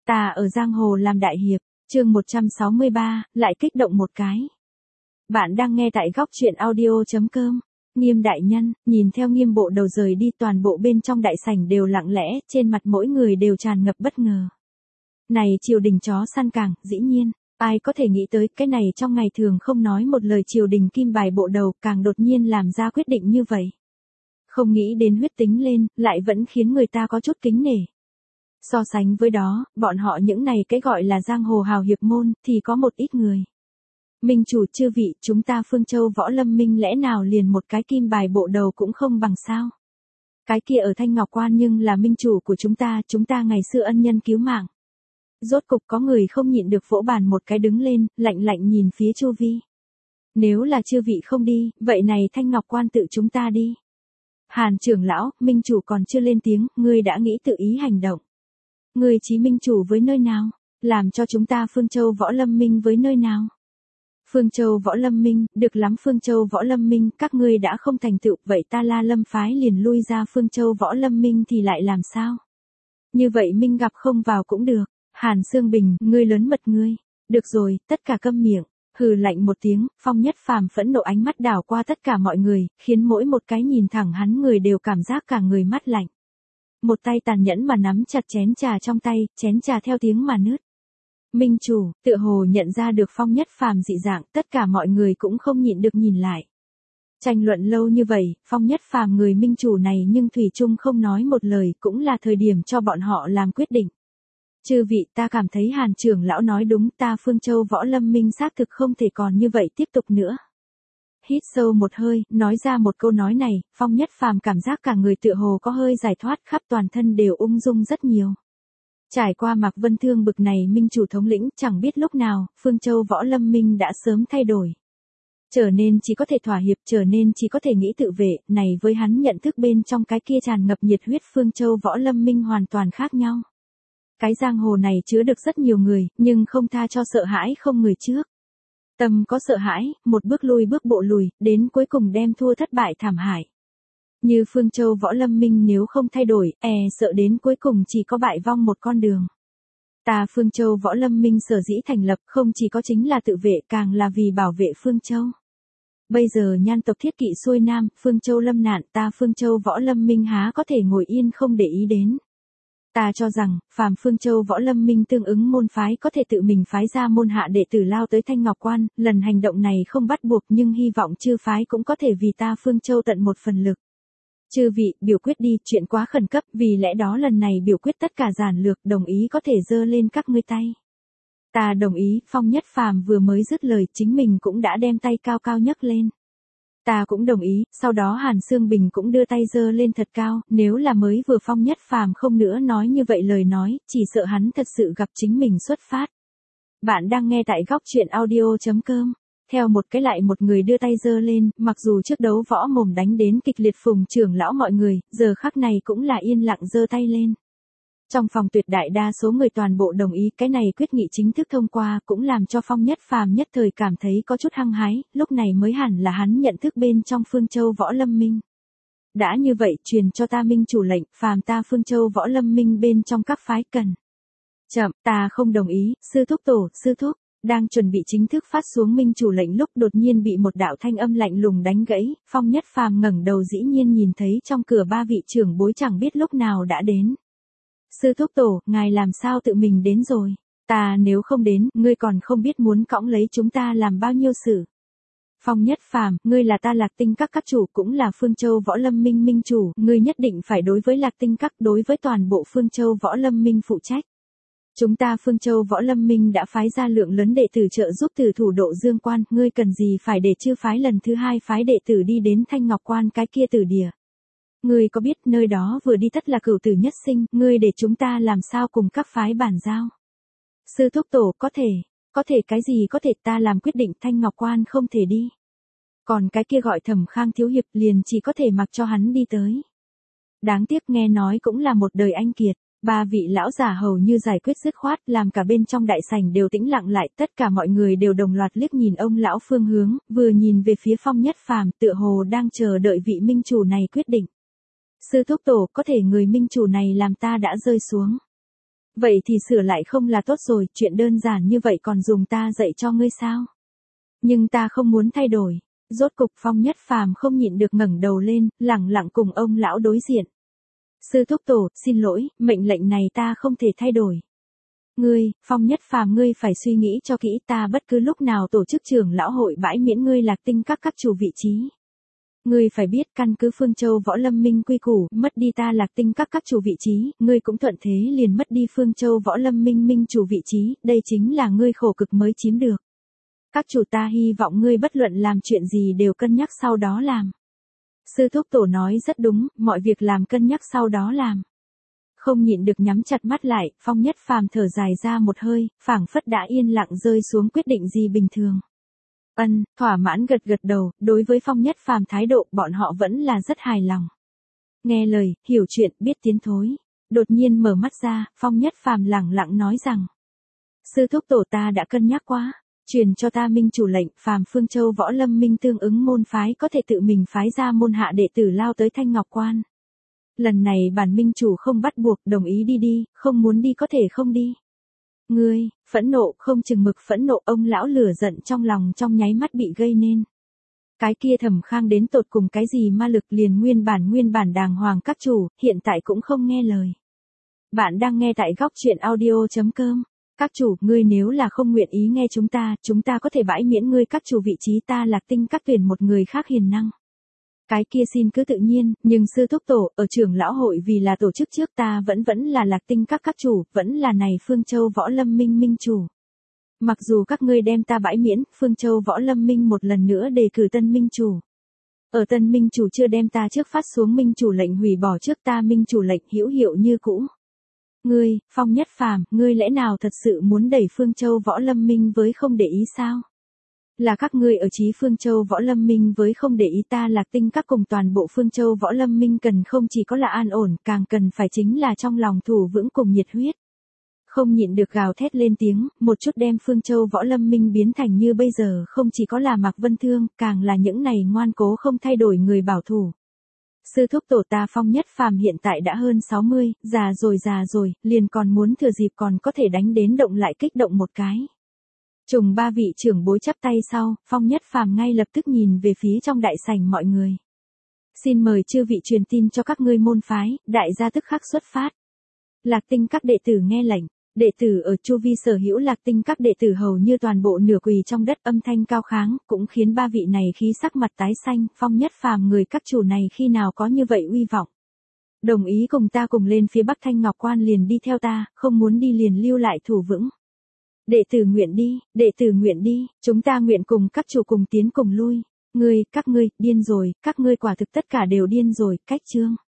Ta ở giang hồ làm đại hiệp, chương 163, lại kích động một cái. Bạn đang nghe tại góc truyện audio.com. Nghiêm đại nhân, nhìn theo Nghiêm bộ đầu rời đi, toàn bộ bên trong đại sảnh đều lặng lẽ, trên mặt mỗi người đều tràn ngập bất ngờ. Này triều đình chó săn càng, dĩ nhiên, ai có thể nghĩ tới cái này trong ngày thường không nói một lời triều đình kim bài bộ đầu càng đột nhiên làm ra quyết định như vậy. Không nghĩ đến huyết tính lên, lại vẫn khiến người ta có chút kính nể. So sánh với đó, bọn họ những này cái gọi là giang hồ hào hiệp môn, thì có một ít người. Minh chủ chư vị, chúng ta Phương Châu Võ Lâm Minh lẽ nào liền một cái kim bài bộ đầu cũng không bằng sao? Cái kia ở Thanh Ngọc Quan nhưng là minh chủ của chúng ta ngày xưa ân nhân cứu mạng. Rốt cục có người không nhịn được vỗ bàn một cái đứng lên, lạnh lạnh nhìn phía chu vi. Nếu là chư vị không đi, vậy này Thanh Ngọc Quan tự chúng ta đi. Hàn trưởng lão, minh chủ còn chưa lên tiếng, ngươi đã nghĩ tự ý hành động. Ngươi chí minh chủ với nơi nào? Làm cho chúng ta Phương Châu Võ Lâm Minh với nơi nào? Phương Châu Võ Lâm Minh, được lắm Phương Châu Võ Lâm Minh, các ngươi đã không thành tựu, vậy ta La Lâm phái liền lui ra Phương Châu Võ Lâm Minh thì lại làm sao? Như vậy Minh gặp không vào cũng được. Hàn Sương Bình, ngươi lớn mật ngươi. Được rồi, tất cả câm miệng. Hừ lạnh một tiếng, Phong Nhất Phàm phẫn nộ ánh mắt đảo qua tất cả mọi người, khiến mỗi một cái nhìn thẳng hắn người đều cảm giác cả người mắt lạnh. Một tay tàn nhẫn mà nắm chặt chén trà trong tay, chén trà theo tiếng mà nứt. Minh chủ, tựa hồ nhận ra được Phong Nhất Phàm dị dạng, tất cả mọi người cũng không nhịn được nhìn lại. Tranh luận lâu như vậy, Phong Nhất Phàm người minh chủ này nhưng thủy chung không nói một lời, cũng là thời điểm cho bọn họ làm quyết định. Chư vị, ta cảm thấy Hàn trưởng lão nói đúng, ta Phương Châu Võ Lâm Minh xác thực không thể còn như vậy tiếp tục nữa. Hít sâu một hơi, nói ra một câu nói này, Phong Nhất Phàm cảm giác cả người tựa hồ có hơi giải thoát, khắp toàn thân đều ung dung rất nhiều. Trải qua Mạc Vân Thương bực này minh chủ thống lĩnh, chẳng biết lúc nào, Phương Châu Võ Lâm Minh đã sớm thay đổi. Trở nên chỉ có thể thỏa hiệp, trở nên chỉ có thể nghĩ tự vệ, này với hắn nhận thức bên trong cái kia tràn ngập nhiệt huyết Phương Châu Võ Lâm Minh hoàn toàn khác nhau. Cái giang hồ này chứa được rất nhiều người, nhưng không tha cho sợ hãi không người trước. Tâm có sợ hãi, một bước lui bước bộ lùi, đến cuối cùng đem thua thất bại thảm hại. Như Phương Châu Võ Lâm Minh nếu không thay đổi, sợ đến cuối cùng chỉ có bại vong một con đường. Ta Phương Châu Võ Lâm Minh sở dĩ thành lập không chỉ có chính là tự vệ, càng là vì bảo vệ Phương Châu. Bây giờ nhan tộc thiết kỵ xuôi nam, Phương Châu lâm nạn, ta Phương Châu Võ Lâm Minh há có thể ngồi yên không để ý đến. Ta cho rằng, phàm Phương Châu Võ Lâm Minh tương ứng môn phái có thể tự mình phái ra môn hạ đệ tử lao tới Thanh Ngọc Quan, lần hành động này không bắt buộc nhưng hy vọng chư phái cũng có thể vì ta Phương Châu tận một phần lực. Chư vị, biểu quyết đi, chuyện quá khẩn cấp, vì lẽ đó lần này biểu quyết tất cả giản lược, đồng ý có thể giơ lên các ngươi tay. Ta đồng ý, Phong Nhất Phàm vừa mới dứt lời, chính mình cũng đã đem tay cao cao nhấc lên. Ta cũng đồng ý, sau đó Hàn Sương Bình cũng đưa tay giơ lên thật cao, nếu là mới vừa Phong Nhất Phàm không nữa nói như vậy lời nói, chỉ sợ hắn thật sự gặp chính mình xuất phát. Bạn đang nghe tại góc truyện audio.com. Theo một cái lại một người đưa tay giơ lên, mặc dù trước đấu võ mồm đánh đến kịch liệt, Phùng trưởng lão mọi người, giờ khắc này cũng là yên lặng giơ tay lên. Trong phòng tuyệt đại đa số người toàn bộ đồng ý, cái này quyết nghị chính thức thông qua, cũng làm cho Phong Nhất Phàm nhất thời cảm thấy có chút hăng hái, lúc này mới hẳn là hắn nhận thức bên trong Phương Châu Võ Lâm Minh. Đã như vậy, truyền cho ta minh chủ lệnh, phàm ta Phương Châu Võ Lâm Minh bên trong các phái cần. Chậm, ta không đồng ý, sư thúc tổ, sư thúc. Đang chuẩn bị chính thức phát xuống minh chủ lệnh lúc đột nhiên bị một đạo thanh âm lạnh lùng đánh gãy, Phong Nhất Phàm ngẩng đầu dĩ nhiên nhìn thấy trong cửa ba vị trưởng bối chẳng biết lúc nào đã đến. Sư thúc tổ, ngài làm sao tự mình đến rồi? Ta nếu không đến, ngươi còn không biết muốn cõng lấy chúng ta làm bao nhiêu sự. Phong Nhất Phàm, ngươi là ta Lạc Tinh các chủ, cũng là Phương Châu Võ Lâm Minh minh chủ, ngươi nhất định phải đối với Lạc Tinh các, đối với toàn bộ Phương Châu Võ Lâm Minh phụ trách. Chúng ta Phương Châu Võ Lâm Minh đã phái ra lượng lớn đệ tử trợ giúp từ thủ độ Dương Quan, ngươi cần gì phải để chư phái lần thứ hai phái đệ tử đi đến Thanh Ngọc Quan cái kia tử địa. Ngươi có biết nơi đó vừa đi tất là cửu tử nhất sinh, ngươi để chúng ta làm sao cùng các phái bàn giao. Sư thúc tổ, có thể cái gì có thể, ta làm quyết định Thanh Ngọc Quan không thể đi. Còn cái kia gọi Thẩm Khang thiếu hiệp liền chỉ có thể mặc cho hắn đi tới. Đáng tiếc nghe nói cũng là một đời anh kiệt. Ba vị lão già hầu như giải quyết dứt khoát, làm cả bên trong đại sảnh đều tĩnh lặng lại, tất cả mọi người đều đồng loạt liếc nhìn ông lão phương hướng, vừa nhìn về phía Phong Nhất Phàm, tựa hồ đang chờ đợi vị minh chủ này quyết định. Sư thúc tổ, có thể người minh chủ này làm ta đã rơi xuống. Vậy thì sửa lại không là tốt rồi, chuyện đơn giản như vậy còn dùng ta dạy cho ngươi sao? Nhưng ta không muốn thay đổi. Rốt cục Phong Nhất Phàm không nhịn được ngẩng đầu lên, lẳng lặng cùng ông lão đối diện. Sư thúc tổ, xin lỗi, mệnh lệnh này ta không thể thay đổi. Ngươi, Phong Nhất Phàm, ngươi phải suy nghĩ cho kỹ, ta bất cứ lúc nào tổ chức trưởng lão hội bãi miễn ngươi Lạc Tinh các chủ vị trí. Ngươi phải biết căn cứ Phương Châu Võ Lâm Minh quy củ, mất đi ta Lạc Tinh các chủ vị trí, ngươi cũng thuận thế liền mất đi Phương Châu Võ Lâm Minh minh chủ vị trí, đây chính là ngươi khổ cực mới chiếm được. Các chủ, ta hy vọng ngươi bất luận làm chuyện gì đều cân nhắc sau đó làm. Sư thúc tổ nói rất đúng, mọi việc làm cân nhắc sau đó làm. Không nhịn được nhắm chặt mắt lại, Phong Nhất Phàm thở dài ra một hơi, phảng phất đã yên lặng rơi xuống quyết định gì bình thường. Thỏa mãn gật gật đầu, đối với Phong Nhất Phàm thái độ bọn họ vẫn là rất hài lòng. Nghe lời, hiểu chuyện, biết tiến thối. Đột nhiên mở mắt ra, Phong Nhất Phàm lẳng lặng nói rằng. Sư thúc tổ, ta đã cân nhắc quá. Truyền cho ta minh chủ lệnh, phàm Phương Châu Võ Lâm Minh tương ứng môn phái có thể tự mình phái ra môn hạ đệ tử lao tới Thanh Ngọc Quan. Lần này bản minh chủ không bắt buộc, đồng ý đi đi, không muốn đi có thể không đi. Ngươi, phẫn nộ, không chừng mực phẫn nộ, ông lão lửa giận trong lòng trong nháy mắt bị gây nên. Cái kia Thẩm Khang đến tột cùng cái gì ma lực, liền nguyên bản đàng hoàng các chủ, hiện tại cũng không nghe lời. Bạn đang nghe tại góc truyện audio.com. Các chủ, ngươi nếu là không nguyện ý nghe chúng ta có thể bãi miễn ngươi các chủ vị trí, ta Lạc Tinh các tuyển một người khác hiền năng. Cái kia xin cứ tự nhiên, nhưng sư thúc tổ, ở trưởng lão hội vì là tổ chức trước ta vẫn là Lạc Tinh các chủ, vẫn là này Phương Châu Võ Lâm Minh minh chủ. Mặc dù các ngươi đem ta bãi miễn, Phương Châu Võ Lâm Minh một lần nữa đề cử tân minh chủ. Ở tân minh chủ chưa đem ta trước phát xuống minh chủ lệnh hủy bỏ trước, ta minh chủ lệnh hữu hiệu như cũ. Ngươi, Phong Nhất Phàm, ngươi lẽ nào thật sự muốn đẩy Phương Châu Võ Lâm Minh với không để ý sao? Là các ngươi ở chí Phương Châu Võ Lâm Minh với không để ý, ta Lạc Tinh các cùng toàn bộ Phương Châu Võ Lâm Minh cần không chỉ có là an ổn, càng cần phải chính là trong lòng thủ vững cùng nhiệt huyết. Không nhịn được gào thét lên tiếng, một chút đem Phương Châu Võ Lâm Minh biến thành như bây giờ, không chỉ có là Mạc Vân Thương, càng là những này ngoan cố không thay đổi người bảo thủ. Sư thúc tổ, ta Phong Nhất Phàm hiện tại đã hơn 60, già rồi, liền còn muốn thừa dịp còn có thể đánh đến động lại kích động một cái. Trùng ba vị trưởng bối chắp tay sau, Phong Nhất Phàm ngay lập tức nhìn về phía trong đại sảnh mọi người. Xin mời chư vị truyền tin cho các ngươi môn phái, đại gia tức khắc xuất phát. Lạc Tinh các đệ tử nghe lệnh. Đệ tử ở chu vi sở hữu Lạc Tinh các đệ tử hầu như toàn bộ nửa quỳ trong đất, âm thanh cao kháng, cũng khiến ba vị này khí sắc mặt tái xanh. Phong Nhất Phàm, người các chủ này khi nào có như vậy uy vọng. Đồng ý cùng ta cùng lên phía Bắc Thanh Ngọc Quan, liền đi theo ta, không muốn đi liền lưu lại thủ vững. Đệ tử nguyện đi, chúng ta nguyện cùng các chủ cùng tiến cùng lui. Các ngươi, điên rồi, các ngươi quả thực tất cả đều điên rồi, cách chương.